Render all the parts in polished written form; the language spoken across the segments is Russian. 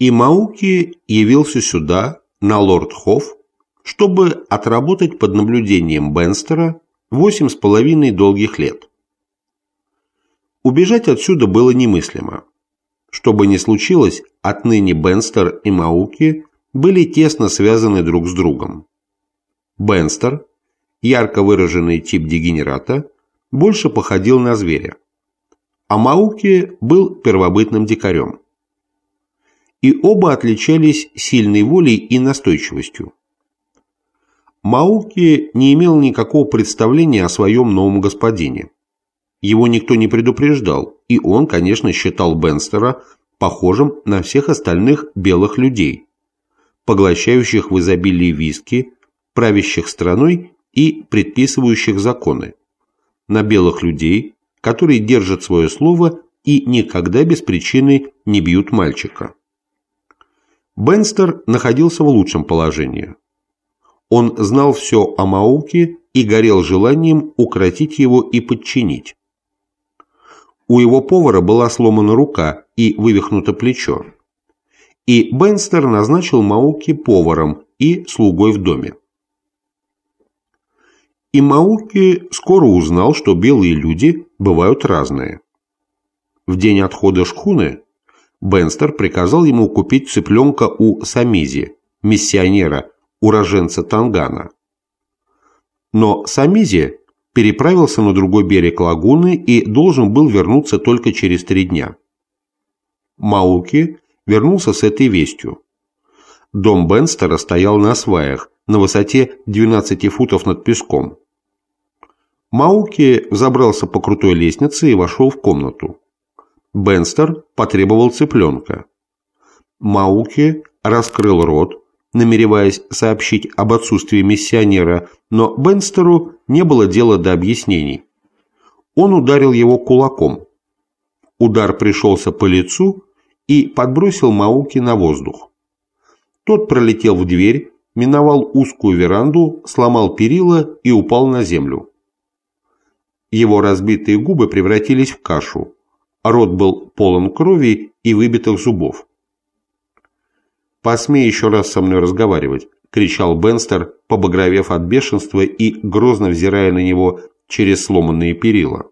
и Мауки явился сюда, на Лорд-Хофф, чтобы отработать под наблюдением Бенстера 8,5 долгих лет. Убежать отсюда было немыслимо. Что бы ни случилось, отныне Бенстер и Мауки были тесно связаны друг с другом. Бенстер, ярко выраженный тип дегенерата, больше походил на зверя, а Мауки был первобытным дикарем. И оба отличались сильной волей и настойчивостью. Мауки не имел никакого представления о своем новом господине. Его никто не предупреждал, и он, конечно, считал Бенстера похожим на всех остальных белых людей, поглощающих в изобилии виски, правящих страной и предписывающих законы, на белых людей, которые держат свое слово и никогда без причины не бьют мальчика. Бенстер находился в лучшем положении. Он знал все о Мауки и горел желанием укротить его и подчинить. У его повара была сломана рука и вывихнуто плечо. И Бенстер назначил Мауки поваром и слугой в доме. И Мауки скоро узнал, что белые люди бывают разные. В день отхода шхуны Бенстер приказал ему купить цыпленка у Самизи, миссионера, уроженца Тангана. Но Самизи переправился на другой берег лагуны и должен был вернуться только через 3 дня. Мауки вернулся с этой вестью. Дом Бенстера стоял на сваях, на высоте 12 футов над песком. Мауки взобрался по крутой лестнице и вошел в комнату. Бенстер потребовал цыпленка. Мауки раскрыл рот, намереваясь сообщить об отсутствии миссионера, но Бенстеру не было дела до объяснений. Он ударил его кулаком. Удар пришелся по лицу и подбросил Мауки на воздух. Тот пролетел в дверь, миновал узкую веранду, сломал перила и упал на землю. Его разбитые губы превратились в кашу. Рот был полон крови и выбитых зубов. «Посмей еще раз со мной разговаривать!» – кричал Бенстер, побагровев от бешенства и грозно взирая на него через сломанные перила.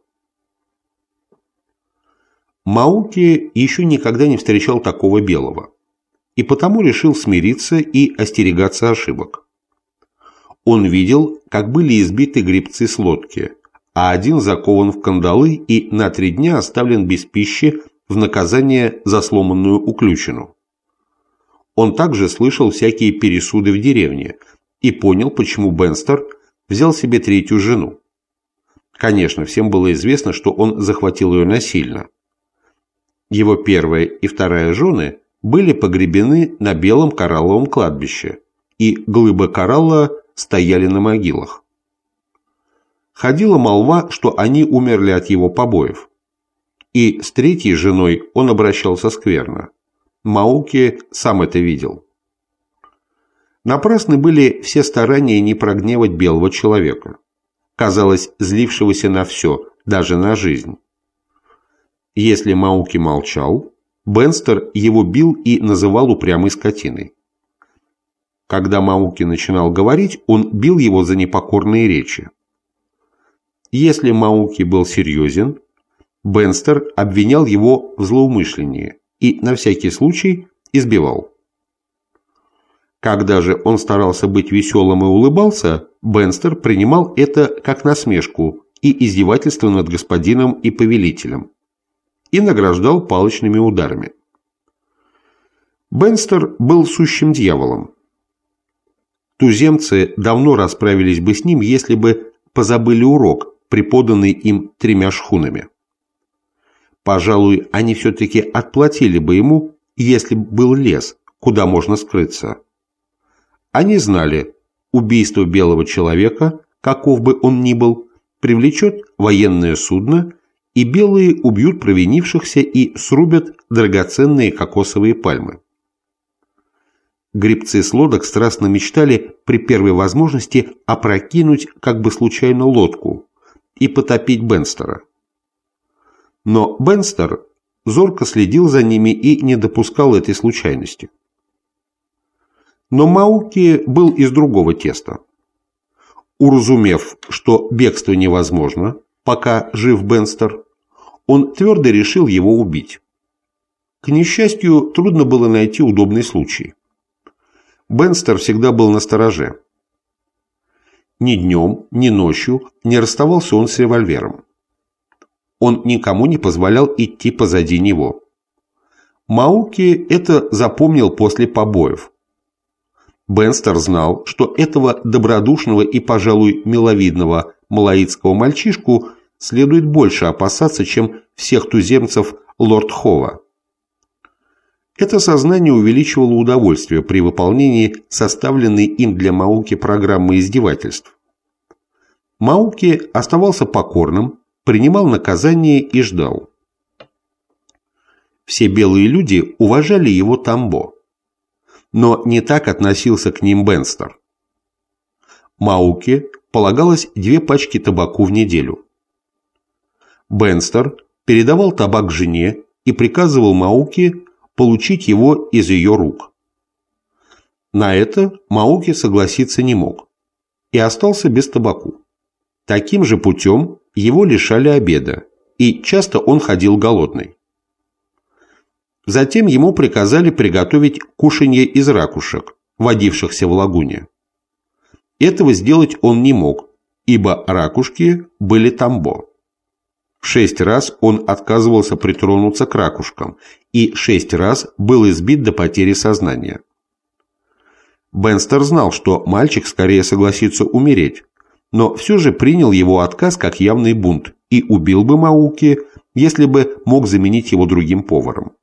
Мауки еще никогда не встречал такого белого, и потому решил смириться и остерегаться ошибок. Он видел, как были избиты гребцы с лодки, а один закован в кандалы и на 3 дня оставлен без пищи в наказание за сломанную уключину. Он также слышал всякие пересуды в деревне и понял, почему Бенстер взял себе 3-ю жену. Конечно, всем было известно, что он захватил ее насильно. Его 1-я и 2-я жены были погребены на белом коралловом кладбище, и глыбы коралла стояли на могилах. Ходила молва, что они умерли от его побоев. И с 3-й женой он обращался скверно. Мауки сам это видел. Напрасны были все старания не прогневать белого человека, казалось, злившегося на все, даже на жизнь. Если Мауки молчал, Бенстер его бил и называл упрямой скотиной. Когда Мауки начинал говорить, он бил его за непокорные речи. Если Мауки был серьезен, Бенстер обвинял его в злоумышлении и на всякий случай избивал. Когда же он старался быть веселым и улыбался, Бенстер принимал это как насмешку и издевательство над господином и повелителем и награждал палочными ударами. Бенстер был сущим дьяволом. Туземцы давно расправились бы с ним, если бы позабыли урок, преподанный им 3 шхунами. Пожалуй, они все-таки отплатили бы ему, если бы был лес, куда можно скрыться. Они знали, убийство белого человека, каков бы он ни был, привлечет военное судно, и белые убьют провинившихся и срубят драгоценные кокосовые пальмы. Гребцы с лодок страстно мечтали при первой возможности опрокинуть как бы случайно лодку и потопить Бенстера. Но Бенстер зорко следил за ними и не допускал этой случайности. Но Мауки был из другого теста. Уразумев, что бегство невозможно, пока жив Бенстер, он твердо решил его убить. К несчастью, трудно было найти удобный случай. Бенстер всегда был настороже. Ни днем, ни ночью не расставался он с револьвером. Он никому не позволял идти позади него. Мауки это запомнил после побоев. Бенстер знал, что этого добродушного и, пожалуй, миловидного малаитского мальчишку следует больше опасаться, чем всех туземцев Лорд-Хова. Это сознание увеличивало удовольствие при выполнении составленной им для Мауки программы издевательств. Мауки оставался покорным, принимал наказание и ждал. Все белые люди уважали его Тамбо, но не так относился к ним Бенстер. Мауки полагалось 2 пачки табаку в неделю. Бенстер передавал табак жене и приказывал Мауки получить его из ее рук. На это Мауки согласиться не мог и остался без табаку. Таким же путем его лишали обеда, и часто он ходил голодный. Затем ему приказали приготовить кушанье из ракушек, водившихся в лагуне. Этого сделать он не мог, ибо ракушки были Тамбо. 6 раз он отказывался притронуться к ракушкам и 6 раз был избит до потери сознания. Бенстер знал, что мальчик скорее согласится умереть, но все же принял его отказ как явный бунт и убил бы Мауки, если бы мог заменить его другим поваром.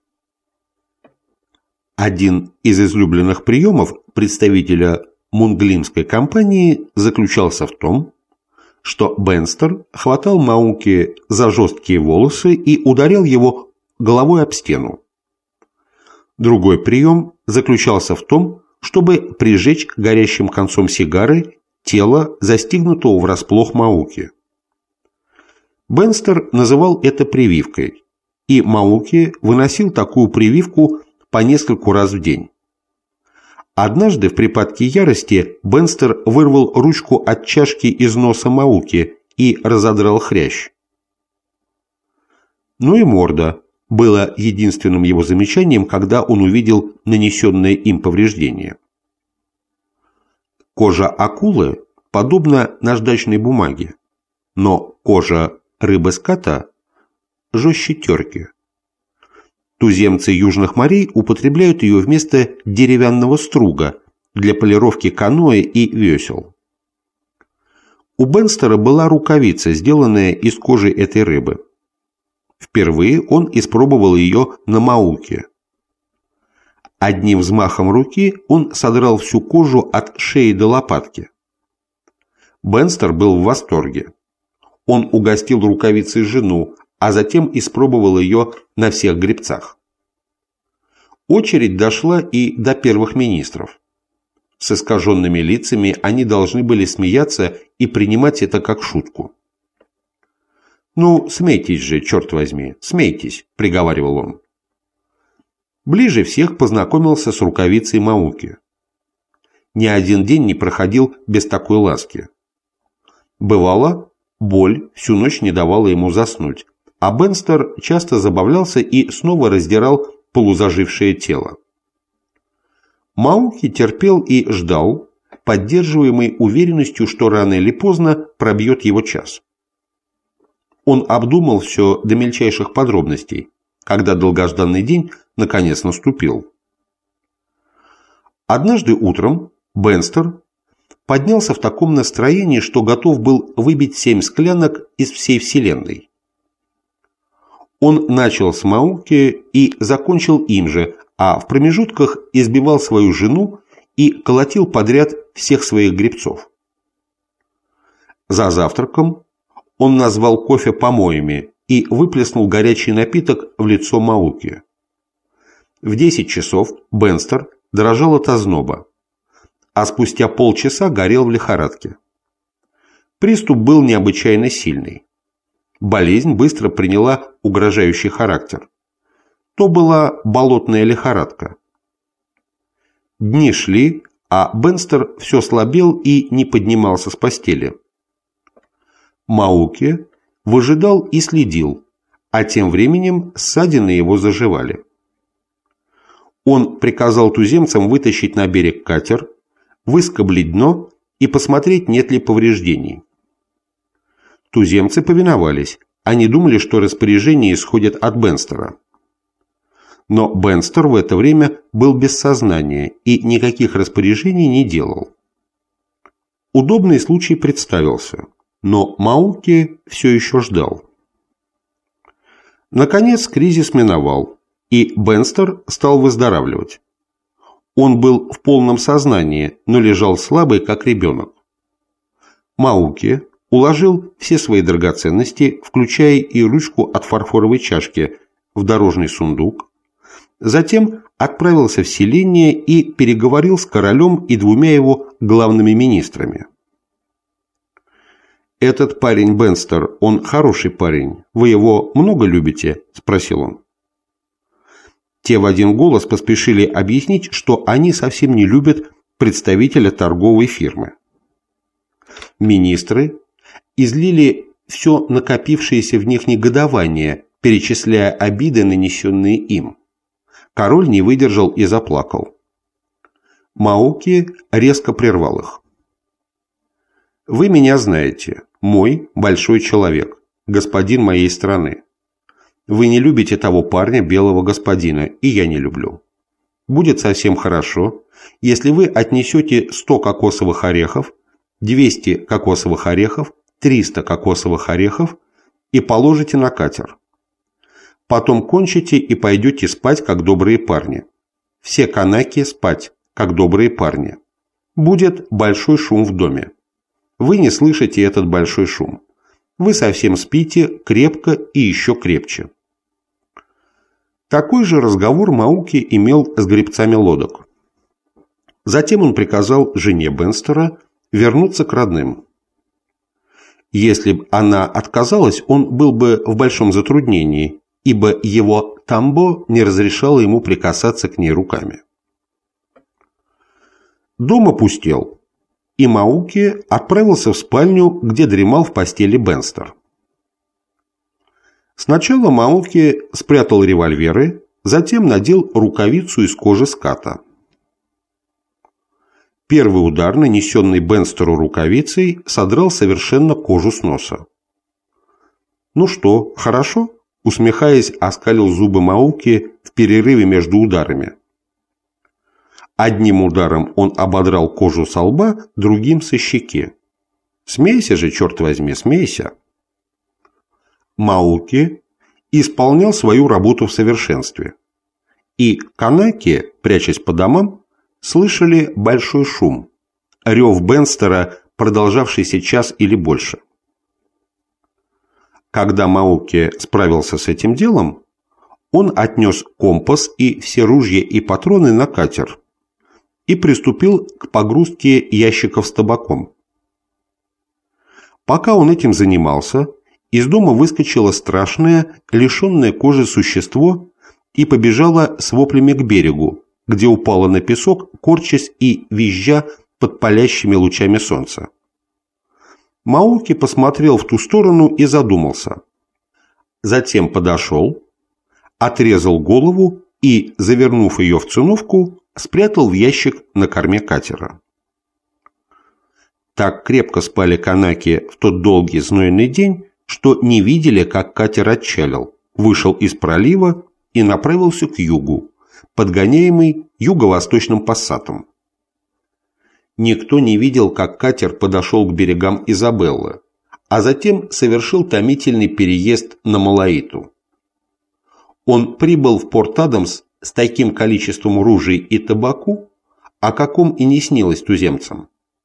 Один из излюбленных приемов представителя мунглимской компании заключался в том, что Бенстер хватал Мауки за жесткие волосы и ударял его головой об стену. Другой прием заключался в том, чтобы прижечь горящим концом сигары тело застигнутого врасплох Мауки. Бенстер называл это прививкой, и Мауки выносил такую прививку по нескольку раз в день. Однажды в припадке ярости Бенстер вырвал ручку от чашки из носа Мауки и разодрал хрящ. Ну и морда было единственным его замечанием, когда он увидел нанесенное им повреждение. Кожа акулы подобна наждачной бумаге, но кожа рыбы-ската жестче терки. Туземцы южных морей употребляют ее вместо деревянного струга для полировки каноэ и весел. У Бенстера была рукавица, сделанная из кожи этой рыбы. Впервые он испробовал ее на Мауке. Одним взмахом руки он содрал всю кожу от шеи до лопатки. Бенстер был в восторге. Он угостил рукавицей жену, а затем испробовал ее на всех гребцах. Очередь дошла и до первых министров. С искаженными лицами они должны были смеяться и принимать это как шутку. «Ну, смейтесь же, черт возьми, смейтесь», – приговаривал он. Ближе всех познакомился с рукавицей Мауки. Ни один день не проходил без такой ласки. Бывало, боль всю ночь не давала ему заснуть, а Бенстер часто забавлялся и снова раздирал полузажившее тело. Мауки терпел и ждал, поддерживаемый уверенностью, что рано или поздно пробьет его час. Он обдумал все до мельчайших подробностей, когда долгожданный день наконец наступил. Однажды утром Бенстер поднялся в таком настроении, что готов был выбить 7 склянок из всей вселенной. Он начал с Мауки и закончил им же, а в промежутках избивал свою жену и колотил подряд всех своих гребцов. За завтраком он назвал кофе помоями и выплеснул горячий напиток в лицо Мауки. В 10 часов Бенстер дрожал от озноба, а спустя полчаса горел в лихорадке. Приступ был необычайно сильный. Болезнь быстро приняла угрожающий характер. То была болотная лихорадка. Дни шли, а Бенстер все слабел и не поднимался с постели. Мауки выжидал и следил, а тем временем ссадины его заживали. Он приказал туземцам вытащить на берег катер, выскоблить дно и посмотреть, нет ли повреждений. Туземцы повиновались, они думали, что распоряжения исходят от Бенстера. Но Бенстер в это время был без сознания и никаких распоряжений не делал. Удобный случай представился, но Мауки все еще ждал. Наконец кризис миновал, и Бенстер стал выздоравливать. Он был в полном сознании, но лежал слабый, как ребенок. Мауки уложил все свои драгоценности, включая и ручку от фарфоровой чашки, в дорожный сундук, затем отправился в селение и переговорил с королем и двумя его главными министрами. «Этот парень Бенстер, он хороший парень. Вы его много любите?» – спросил он. Те в один голос поспешили объяснить, что они совсем не любят представителя торговой фирмы. Министры излили все накопившееся в них негодование, перечисляя обиды, нанесенные им. Король не выдержал и заплакал. Мауки резко прервал их. «Вы меня знаете, мой большой человек, господин моей страны. Вы не любите того парня, белого господина, и я не люблю. Будет совсем хорошо, если вы отнесете 100 кокосовых орехов, 200 кокосовых орехов, 300 кокосовых орехов и положите на катер. Потом кончите и пойдете спать, как добрые парни. Все канаки спать, как добрые парни. Будет большой шум в доме. Вы не слышите этот большой шум. Вы совсем спите крепко и еще крепче». Такой же разговор Мауки имел с гребцами лодок. Затем он приказал жене Бенстера вернуться к родным. Если бы она отказалась, он был бы в большом затруднении, ибо его тамбо не разрешало ему прикасаться к ней руками. Дом опустел, и Мауки отправился в спальню, где дремал в постели Бенстер. Сначала Мауки спрятал револьверы, затем надел рукавицу из кожи ската. Первый удар, нанесенный Бенстеру рукавицей, содрал совершенно кожу с носа. «Ну что, хорошо?» – усмехаясь, оскалил зубы Мауки в перерыве между ударами. Одним ударом он ободрал кожу со лба, другим со щеки. «Смейся же, черт возьми, смейся!» Мауки исполнял свою работу в совершенстве. И канаки, прячась по домам, слышали большой шум, рев Бенстера, продолжавшийся час или больше. Когда Мауки справился с этим делом, он отнес компас и все ружья и патроны на катер и приступил к погрузке ящиков с табаком. Пока он этим занимался, из дома выскочило страшное, лишенное кожи существо и побежало с воплями к берегу, где упало на песок, корчась и визжа под палящими лучами солнца. Мауки посмотрел в ту сторону и задумался. Затем подошел, отрезал голову и, завернув ее в циновку, спрятал в ящик на корме катера. Так крепко спали канаки в тот долгий знойный день, что не видели, как катер отчалил, вышел из пролива и направился к югу, подгоняемый юго-восточным пассатом. Никто не видел, как катер подошел к берегам Изабеллы, а затем совершил томительный переезд на Малаиту. Он прибыл в Порт-Адамс с таким количеством ружей и табаку, о каком и не снилось туземцам.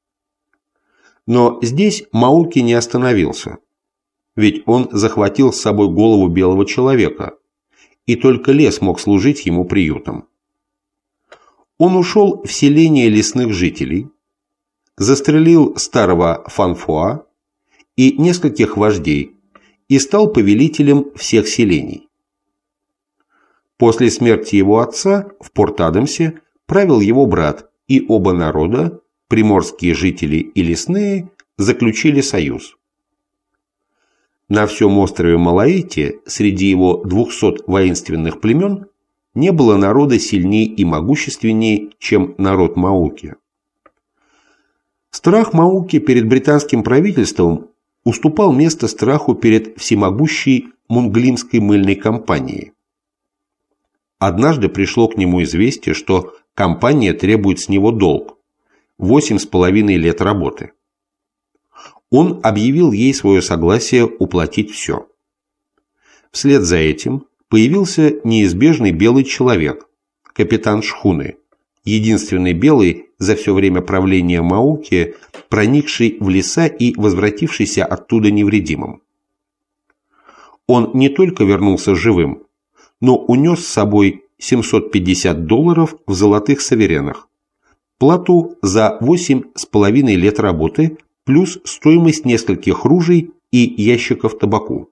Но здесь Мауки не остановился, ведь он захватил с собой голову белого человека, и только лес мог служить ему приютом. Он ушел в селение лесных жителей, застрелил старого Фанфуа и нескольких вождей и стал повелителем всех селений. После смерти его отца в Порт-Адамсе правил его брат, и оба народа, приморские жители и лесные, заключили союз. На всем острове Малаити среди его 200 воинственных племен не было народа сильнее и могущественнее, чем народ Мауки. Страх Мауки перед британским правительством уступал место страху перед всемогущей Мунглимской мыльной компанией. Однажды пришло к нему известие, что компания требует с него долг – 8,5 лет работы. Он объявил ей свое согласие уплатить все. Вслед за этим появился неизбежный белый человек, капитан шхуны, единственный белый за все время правления Мауки, проникший в леса и возвратившийся оттуда невредимым. Он не только вернулся живым, но унес с собой $750 в золотых суверенах, плату за 8,5 лет работы плюс стоимость нескольких ружей и ящиков табаку.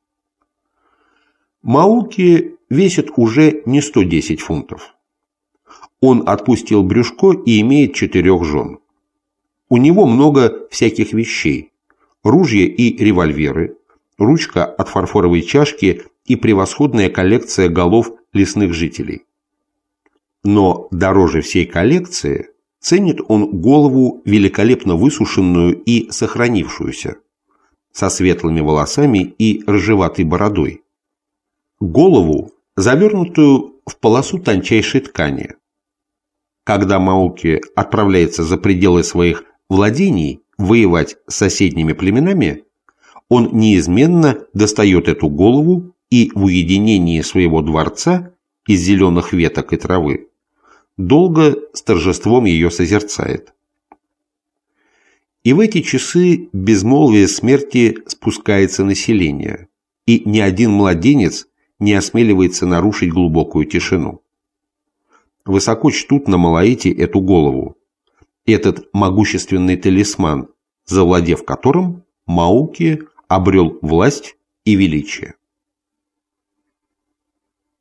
Мауки весит уже не 110 фунтов. Он отпустил брюшко и имеет 4 жен. У него много всяких вещей: ружья и револьверы, ручка от фарфоровой чашки и превосходная коллекция голов лесных жителей. Но дороже всей коллекции ценит он голову, великолепно высушенную и сохранившуюся, со светлыми волосами и рыжеватой бородой. Голову, завернутую в полосу тончайшей ткани. Когда Мауки отправляется за пределы своих владений воевать с соседними племенами, он неизменно достает эту голову и в уединении своего дворца из зеленых веток и травы долго с торжеством ее созерцает. И в эти часы безмолвие смерти спускается на селение, и ни один младенец не осмеливается нарушить глубокую тишину. Высоко чтут на Малаити эту голову, этот могущественный талисман, завладев которым, Мауки обрел власть и величие.